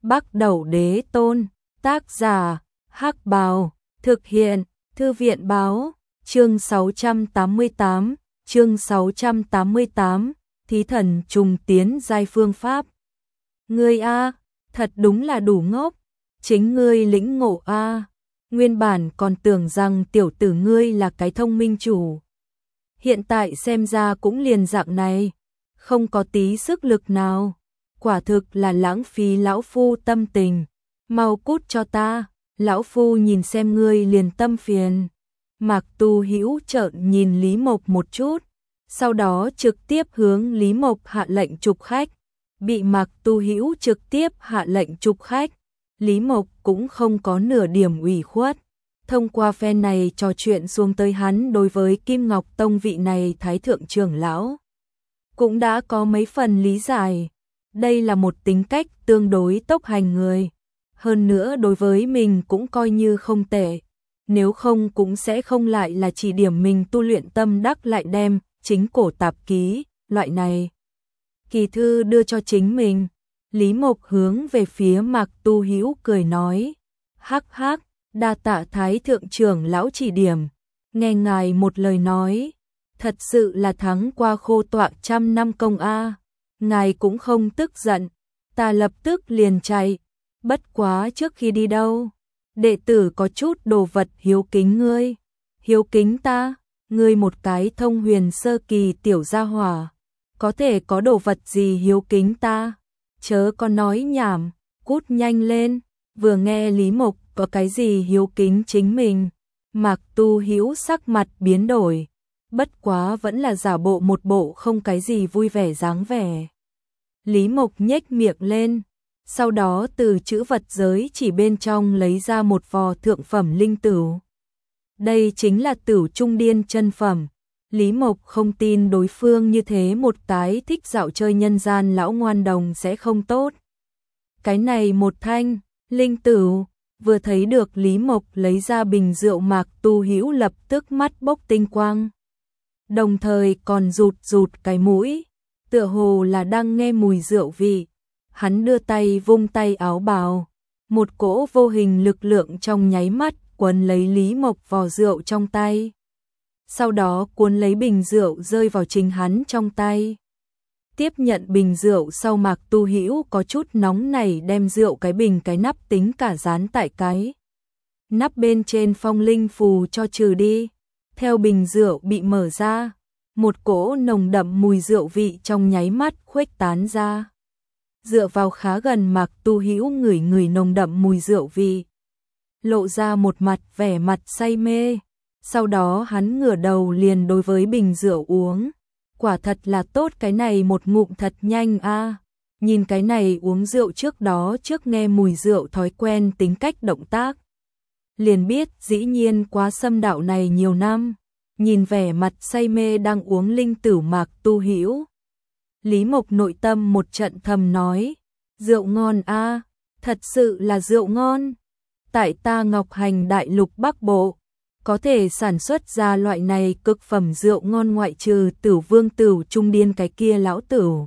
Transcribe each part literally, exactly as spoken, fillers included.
Bắc Đẩu Đế Tôn, tác giả, Hắc Bào, thực hiện, Thư viện báo, chương sáu trăm tám mươi tám, chương sáu trăm tám mươi tám, thí thần trùng tiến giai phương pháp. Ngươi a, thật đúng là đủ ngốc, chính ngươi lĩnh ngộ a, nguyên bản còn tưởng rằng tiểu tử ngươi là cái thông minh chủ. Hiện tại xem ra cũng liền dạng này, không có tí sức lực nào, quả thực là lãng phí lão phu tâm tình, mau cút cho ta, lão phu nhìn xem ngươi liền tâm phiền. Mạc Tu Hữu trợn nhìn Lý Mộc một chút, sau đó trực tiếp hướng Lý Mộc hạ lệnh trục khách. Bị Mạc Tu Hữu trực tiếp hạ lệnh trục khách, Lý Mộc cũng không có nửa điểm ủy khuất. Thông qua phen này trò chuyện xuống tới hắn đối với Kim Ngọc Tông vị này thái thượng trưởng lão cũng đã có mấy phần lý giải. Đây là một tính cách tương đối tốc hành người, hơn nữa đối với mình cũng coi như không tệ, nếu không cũng sẽ không lại là chỉ điểm mình tu luyện tâm đắc lại đem chính cổ tạp ký, loại này kỳ thư đưa cho chính mình. Lý Mộc hướng về phía Mạc Tu Hữu cười nói, hắc hắc, đa tạ thái thượng trưởng lão chỉ điểm, nghe ngài một lời nói, thật sự là thắng qua khô tọa trăm năm công a. Ngài cũng không tức giận, ta lập tức liền chạy, bất quá trước khi đi đâu, đệ tử có chút đồ vật hiếu kính ngươi. Hiếu kính ta? Ngươi một cái thông huyền sơ kỳ tiểu gia hỏa, có thể có đồ vật gì hiếu kính ta? Chớ có nói nhảm, cút nhanh lên. Vừa nghe Lý Mộc có cái gì hiếu kính chính mình, Mạc Tu Hữu sắc mặt biến đổi, bất quá vẫn là giả bộ một bộ không cái gì vui vẻ dáng vẻ. Lý Mộc nhếch miệng lên, sau đó từ chữ vật giới chỉ bên trong lấy ra một vò thượng phẩm linh tửu. Đây chính là tửu trung điên chân phẩm. Lý Mộc không tin đối phương như thế một cái thích dạo chơi nhân gian lão ngoan đồng sẽ không tốt. Cái này một thanh linh tửu, vừa thấy được Lý Mộc lấy ra bình rượu, Mạc Tu Hữu lập tức mắt bốc tinh quang, đồng thời còn rụt rụt cái mũi, tựa hồ là đang nghe mùi rượu vị. Hắn đưa tay vung tay áo bào, một cỗ vô hình lực lượng trong nháy mắt quấn lấy Lý Mộc vò rượu trong tay, sau đó cuốn lấy bình rượu rơi vào chính hắn trong tay. Tiếp nhận bình rượu sau, Mạc Tu Hữu có chút nóng nảy đem rượu cái bình cái nắp tính cả dán tại cái nắp bên trên phong linh phù cho trừ đi. Theo bình rượu bị mở ra, một cỗ nồng đậm mùi rượu vị trong nháy mắt khuếch tán ra. Dựa vào khá gần, Mạc Tu Hữu ngửi ngửi nồng đậm mùi rượu vị, lộ ra một mặt vẻ mặt say mê. Sau đó hắn ngửa đầu liền đối với bình rượu uống. Quả thật là tốt, cái này một ngụm thật nhanh a. Nhìn cái này uống rượu trước đó trước nghe mùi rượu thói quen tính cách động tác, liền biết dĩ nhiên quá xâm đạo này nhiều năm. Nhìn vẻ mặt say mê đang uống linh tửu Mạc Tu Hữu, Lý Mộc nội tâm một trận thầm nói, rượu ngon a, thật sự là rượu ngon. Tại ta Ngọc Hành đại lục Bắc Bộ, có thể sản xuất ra loại này cực phẩm rượu ngon ngoại trừ Tửu Vương Tửu Trung Điên cái kia lão tửu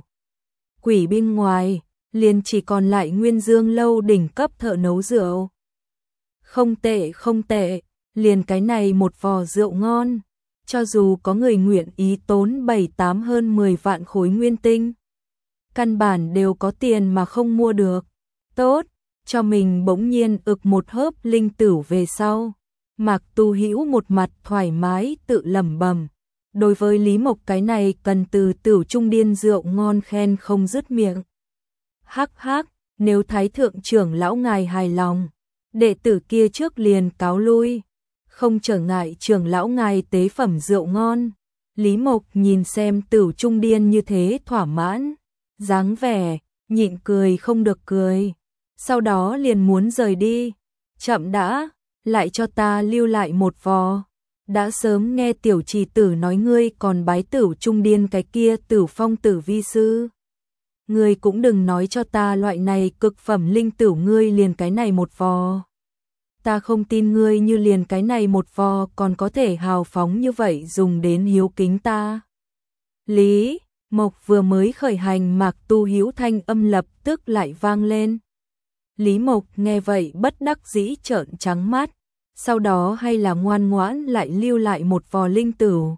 quỷ bên ngoài, liền chỉ còn lại Nguyên Dương lâu đỉnh cấp thợ nấu rượu. Không tệ không tệ, liền cái này một vò rượu ngon, cho dù có người nguyện ý tốn bảy tám hơn mười vạn khối nguyên tinh, căn bản đều có tiền mà không mua được. Tốt, cho mình bỗng nhiên ực một hớp linh tửu về sau, Mạc Tu Hữu một mặt thoải mái tự lẩm bẩm. Đối với Lý Mộc cái này cần từ tửu trung điên rượu ngon khen không dứt miệng. Hắc hắc, nếu thái thượng trưởng lão ngài hài lòng, đệ tử kia trước liền cáo lui, không trở ngại trưởng lão ngài tế phẩm rượu ngon. Lý Mộc nhìn xem tửu trung điên như thế thỏa mãn dáng vẻ, nhịn cười không được cười, sau đó liền muốn rời đi. Chậm đã, lại cho ta lưu lại một vò. Đã sớm nghe tiểu trì tử nói ngươi còn bái tửu trung điên cái kia Tửu Phong Tử vi sư. Ngươi cũng đừng nói cho ta loại này cực phẩm linh tửu ngươi liền cái này một vò. Ta không tin ngươi như liền cái này một vò còn có thể hào phóng như vậy dùng đến hiếu kính ta. Lý Mộc vừa mới khởi hành, Mạc Tu Hữu thanh âm lập tức lại vang lên. Lý Mộc nghe vậy bất đắc dĩ trợn trắng mắt, sau đó hay là ngoan ngoãn lại lưu lại một vò linh tửu.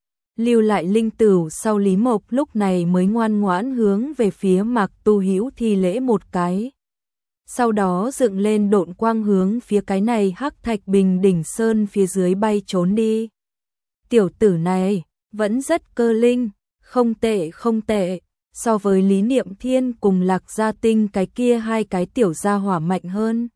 Lưu lại linh tửu sau Lý Mộc lúc này mới ngoan ngoãn hướng về phía Mạc Tu Hữu thi lễ một cái. Sau đó dựng lên độn quang hướng phía cái này hắc thạch bình đỉnh sơn phía dưới bay trốn đi. Tiểu tử này vẫn rất cơ linh, không tệ không tệ, so với Lý Niệm Thiên cùng Lạc Gia Tinh cái kia hai cái tiểu gia hỏa mạnh hơn.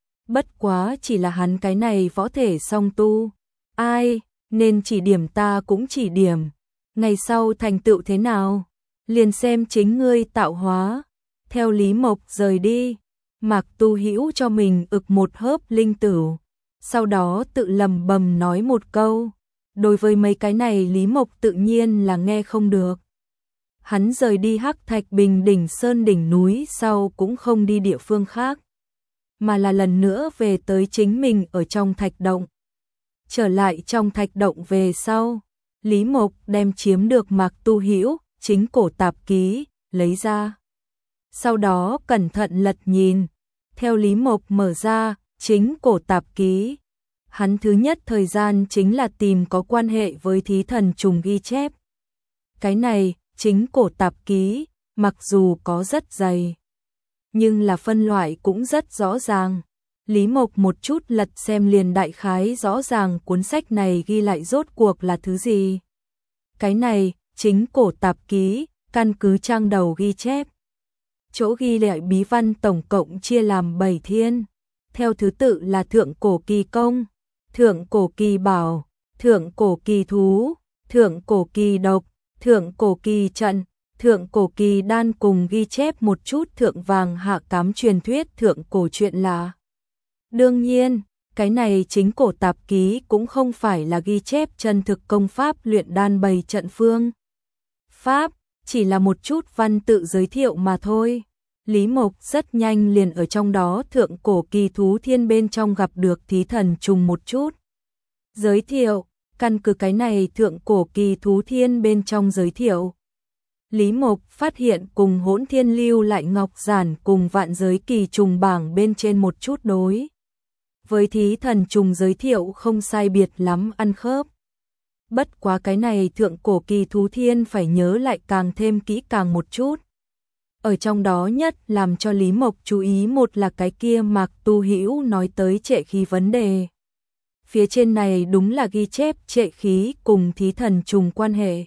Bất quá chỉ là hắn cái này võ thể song tu. Ai, nên chỉ điểm ta cũng chỉ điểm. Ngày sau thành tựu thế nào, liền xem chính ngươi tạo hóa. Theo Lý Mộc rời đi, Mạc Tu Hữu cho mình ực một hớp linh tửu, sau đó tự lầm bầm nói một câu. Đối với mấy cái này Lý Mộc tự nhiên là nghe không được. Hắn rời đi hắc thạch bình đỉnh sơn đỉnh núi sau cũng không đi địa phương khác, mà là lần nữa về tới chính mình ở trong thạch động. Trở lại trong thạch động về sau, Lý Mộc đem chiếm được Mạc Tu Hữu chính cổ tạp ký lấy ra. Sau đó cẩn thận lật nhìn, theo Lý Mộc mở ra chính cổ tạp ký, hắn thứ nhất thời gian chính là tìm có quan hệ với thí thần trùng ghi chép. Cái này chính cổ tạp ký, mặc dù có rất dày, nhưng là phân loại cũng rất rõ ràng. Lý Mộc một chút lật xem liền đại khái rõ ràng cuốn sách này ghi lại rốt cuộc là thứ gì. Cái này, chính cổ tạp ký, căn cứ trang đầu ghi chép. Chỗ ghi lại bí văn tổng cộng chia làm bảy thiên, theo thứ tự là thượng cổ kỳ công, thượng cổ kỳ bảo, thượng cổ kỳ thú, thượng cổ kỳ độc, thượng cổ kỳ trận, thượng cổ kỳ đan cùng ghi chép một chút thượng vàng hạ cám truyền thuyết thượng cổ chuyện là. Đương nhiên, cái này chính cổ tạp ký cũng không phải là ghi chép chân thực công pháp luyện đan bày trận phương pháp, chỉ là một chút văn tự giới thiệu mà thôi. Lý Mộc rất nhanh liền ở trong đó thượng cổ kỳ thú thiên bên trong gặp được thí thần trùng một chút giới thiệu, căn cứ cái này thượng cổ kỳ thú thiên bên trong giới thiệu. Lý Mộc phát hiện cùng Hỗn Thiên lưu lại ngọc giản cùng vạn giới kỳ trùng bảng bên trên một chút đối với thí thần trùng giới thiệu không sai biệt lắm ăn khớp. Bất quá cái này thượng cổ kỳ thú thiên phải nhớ lại càng thêm kỹ càng một chút. Ở trong đó nhất làm cho Lý Mộc chú ý một là cái kia Mạc Tu Hữu nói tới trệ khí vấn đề. Phía trên này đúng là ghi chép trệ khí cùng thí thần trùng quan hệ.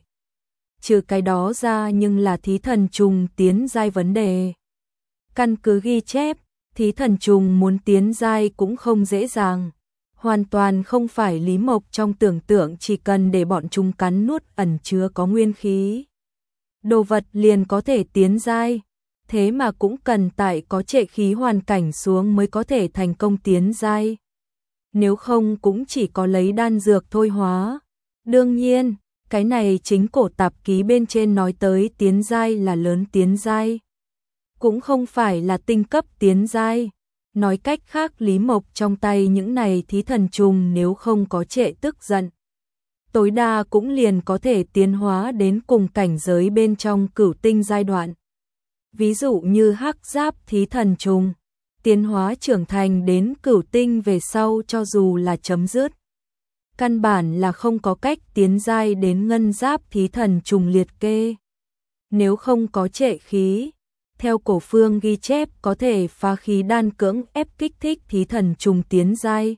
Trừ cái đó ra nhưng là thí thần trùng tiến giai vấn đề. Căn cứ ghi chép, thí thần trùng muốn tiến giai cũng không dễ dàng. Hoàn toàn không phải Lý Mộc trong tưởng tượng chỉ cần để bọn chúng cắn nuốt ẩn chứa có nguyên khí. Đồ vật liền có thể tiến giai, thế mà cũng cần tại có trệ khí hoàn cảnh xuống mới có thể thành công tiến giai. Nếu không cũng chỉ có lấy đan dược thôi hóa. Đương nhiên, cái này chính cổ tạp ký bên trên nói tới tiến giai là lớn tiến giai, cũng không phải là tinh cấp tiến giai. Nói cách khác Lý Mộc trong tay những này thí thần trùng nếu không có trệ tức giận, tối đa cũng liền có thể tiến hóa đến cùng cảnh giới bên trong cửu tinh giai đoạn. Ví dụ như hắc giáp thí thần trùng, tiến hóa trưởng thành đến cửu tinh về sau cho dù là chấm dứt, căn bản là không có cách tiến giai đến ngân giáp thí thần trùng liệt kê. Nếu không có trệ khí, theo cổ phương ghi chép có thể phá khí đan cưỡng ép kích thích thí thần trùng tiến giai.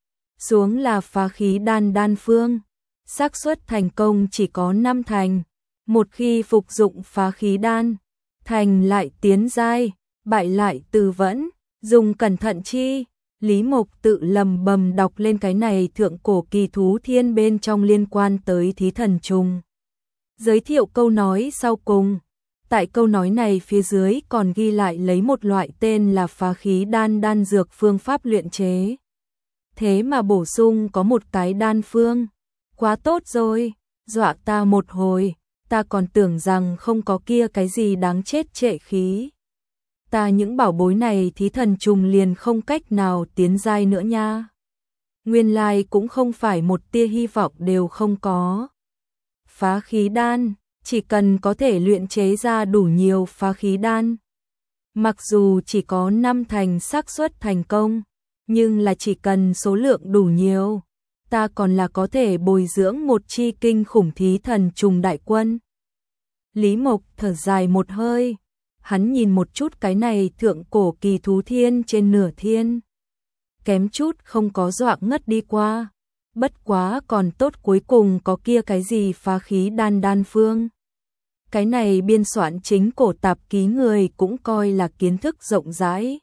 Xuống là phá khí đan đan phương, xác suất thành công chỉ có năm thành. Một khi phục dụng phá khí đan, thành lại tiến giai, bại lại từ vẫn, dùng cẩn thận chi. Lý Mộc tự lầm bầm đọc lên cái này thượng cổ kỳ thú thiên bên trong liên quan tới thí thần trùng. Giới thiệu câu nói sau cùng. Tại câu nói này phía dưới còn ghi lại lấy một loại tên là phá khí đan đan dược phương pháp luyện chế. Thế mà bổ sung có một cái đan phương. Quá tốt rồi, dọa ta một hồi, ta còn tưởng rằng không có kia cái gì đáng chết trệ khí. Ta những bảo bối này thí thần trùng liền không cách nào tiến giai nữa nha. Nguyên lai cũng không phải một tia hy vọng đều không có. Phá khí đan, chỉ cần có thể luyện chế ra đủ nhiều phá khí đan, Mặc dù chỉ có năm thành xác suất thành công, nhưng là chỉ cần số lượng đủ nhiều, ta còn là có thể bồi dưỡng một chi kinh khủng thí thần trùng đại quân. Lý Mộc thở dài một hơi, hắn nhìn một chút cái này thượng cổ kỳ thú thiên trên nửa thiên. Kém chút không có dọa ngất đi qua, bất quá còn tốt cuối cùng có kia cái gì phá khí đan đan phương. Cái này biên soạn chính cổ tạp ký người cũng coi là kiến thức rộng rãi.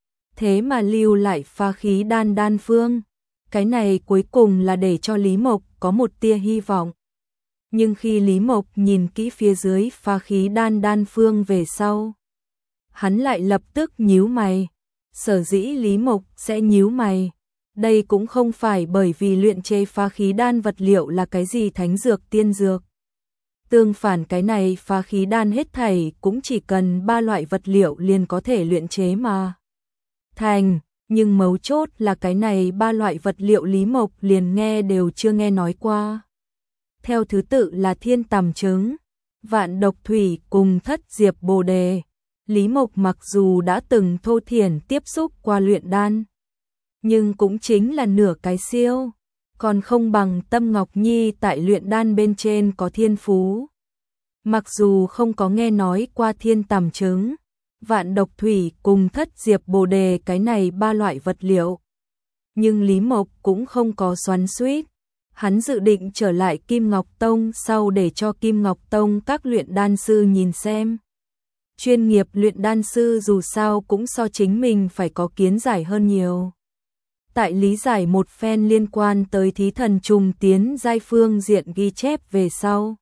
Thế mà lưu lại phá khí đan đan phương, cái này cuối cùng là để cho Lý Mộc có một tia hy vọng. Nhưng khi Lý Mộc nhìn kỹ phía dưới phá khí đan đan phương về sau, hắn lại lập tức nhíu mày. Sở dĩ Lý Mộc sẽ nhíu mày, đây cũng không phải bởi vì luyện chế phá khí đan vật liệu là cái gì thánh dược tiên dược. Tương phản cái này phá khí đan hết thảy cũng chỉ cần ba loại vật liệu liền có thể luyện chế mà thành, nhưng mấu chốt là cái này ba loại vật liệu Lý Mộc liền nghe đều chưa nghe nói qua. Theo thứ tự là thiên tằm trứng, vạn độc thủy cùng thất diệp bồ đề. Lý Mộc mặc dù đã từng thô thiển tiếp xúc qua luyện đan, nhưng cũng chính là nửa cái siêu, còn không bằng Tâm Ngọc Nhi tại luyện đan bên trên có thiên phú. Mặc dù không có nghe nói qua thiên tằm trứng, vạn độc thủy cùng thất diệp bồ đề cái này ba loại vật liệu, nhưng Lý Mộc cũng không có xoắn xuýt. Hắn dự định trở lại Kim Ngọc Tông sau để cho Kim Ngọc Tông các luyện đan sư nhìn xem. Chuyên nghiệp luyện đan sư dù sao cũng so chính mình phải có kiến giải hơn nhiều. Tại lý giải một phen liên quan tới thí thần trùng tiến giai phương diện ghi chép về sau,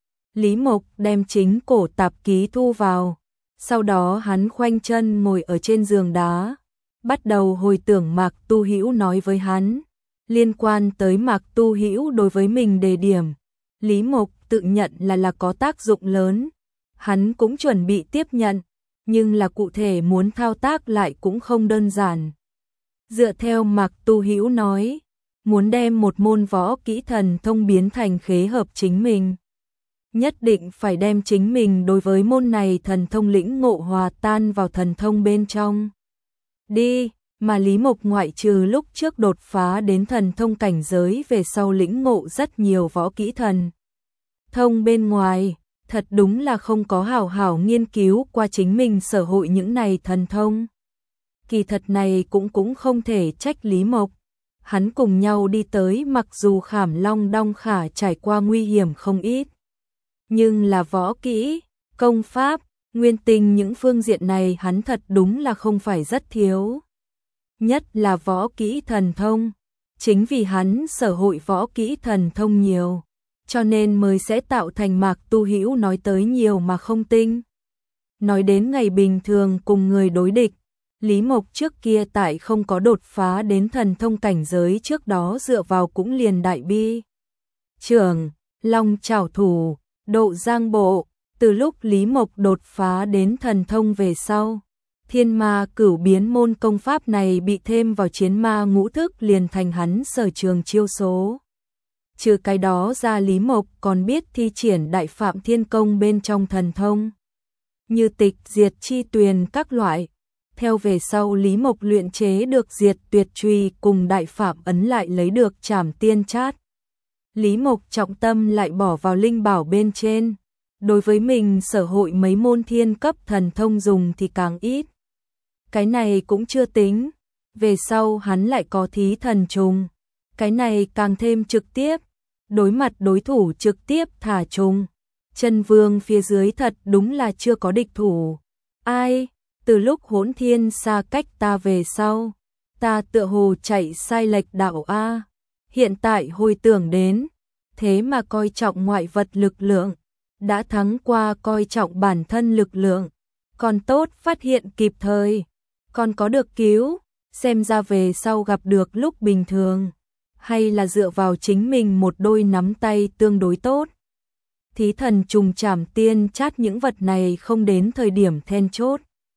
Lý Mộc đem chính cổ tạp ký thu vào. Sau đó hắn khoanh chân ngồi ở trên giường đá, bắt đầu hồi tưởng Mạc Tu Hữu nói với hắn. Liên quan tới Mạc Tu Hữu đối với mình đề điểm, Lý Mộc tự nhận là là có tác dụng lớn. Hắn cũng chuẩn bị tiếp nhận, nhưng là cụ thể muốn thao tác lại cũng không đơn giản. Dựa theo Mạc Tu Hữu nói, muốn đem một môn võ kỹ thần thông biến thành khế hợp chính mình, nhất định phải đem chính mình đối với môn này thần thông lĩnh ngộ hòa tan vào thần thông bên trong. Đi, mà Lý Mộc ngoại trừ lúc trước đột phá đến thần thông cảnh giới về sau lĩnh ngộ rất nhiều võ kỹ thần thông bên ngoài, thật đúng là không có hảo hảo nghiên cứu qua chính mình sở hội những này thần thông. Kỳ thật này cũng cũng không thể trách Lý Mộc. Hắn cùng nhau đi tới mặc dù Khảm Long Đong Khả trải qua nguy hiểm không ít, nhưng là võ kỹ, công pháp, nguyên tinh những phương diện này hắn thật đúng là không phải rất thiếu. Nhất là võ kỹ thần thông, chính vì hắn sở hội võ kỹ thần thông nhiều, cho nên mới sẽ tạo thành Mạc Tu Hữu nói tới nhiều mà không tinh. Nói đến ngày bình thường cùng người đối địch, Lý Mộc trước kia tại không có đột phá đến thần thông cảnh giới trước đó dựa vào cũng liền đại bi trưởng, long trảo thủ, độ giang bộ. Từ lúc Lý Mộc đột phá đến thần thông về sau, thiên ma cửu biến môn công pháp này bị thêm vào chiến ma ngũ thức liền thành hắn sở trường chiêu số. Trừ cái đó ra Lý Mộc còn biết thi triển đại phạm thiên công bên trong thần thông, như tịch diệt chi tuyền các loại. Theo về sau Lý Mộc luyện chế được diệt tuyệt truy cùng đại phạm ấn lại lấy được trảm tiên chát. Lý Mộc trọng tâm lại bỏ vào linh bảo bên trên. Đối với mình sở hội mấy môn thiên cấp thần thông dùng thì càng ít. Cái này cũng chưa tính. Về sau hắn lại có thí thần trùng. Cái này càng thêm trực tiếp. Đối mặt đối thủ trực tiếp thả trùng. Chân vương phía dưới thật đúng là chưa có địch thủ. Ai? Từ lúc Hỗn Thiên xa cách ta về sau, ta tựa hồ chạy sai lệch đạo A. Hiện tại hồi tưởng đến, thế mà coi trọng ngoại vật lực lượng, đã thắng qua coi trọng bản thân lực lượng. Còn tốt phát hiện kịp thời, còn có được cứu, xem ra về sau gặp được lúc bình thường, hay là dựa vào chính mình một đôi nắm tay tương đối tốt. Thí thần trùng trảm tiên chát những vật này không đến thời điểm then chốt.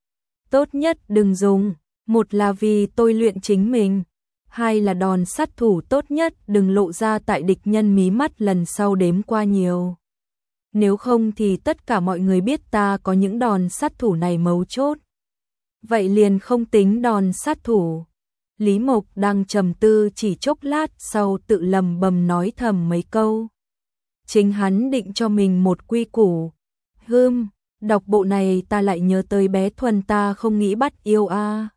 Tốt nhất đừng dùng, một là vì tôi luyện chính mình, hai là đòn sát thủ tốt nhất đừng lộ ra tại địch nhân mí mắt lần sau đếm qua nhiều. Nếu không thì tất cả mọi người biết ta có những đòn sát thủ này mấu chốt. vậy liền không tính đòn sát thủ. Lý Mộc đang trầm tư chỉ chốc lát sau tự lầm bầm nói thầm mấy câu. Chính hắn định cho mình một quy củ. Hưm, đọc bộ này ta lại nhớ tới bé Thuần ta không nghĩ bắt yêu a. À.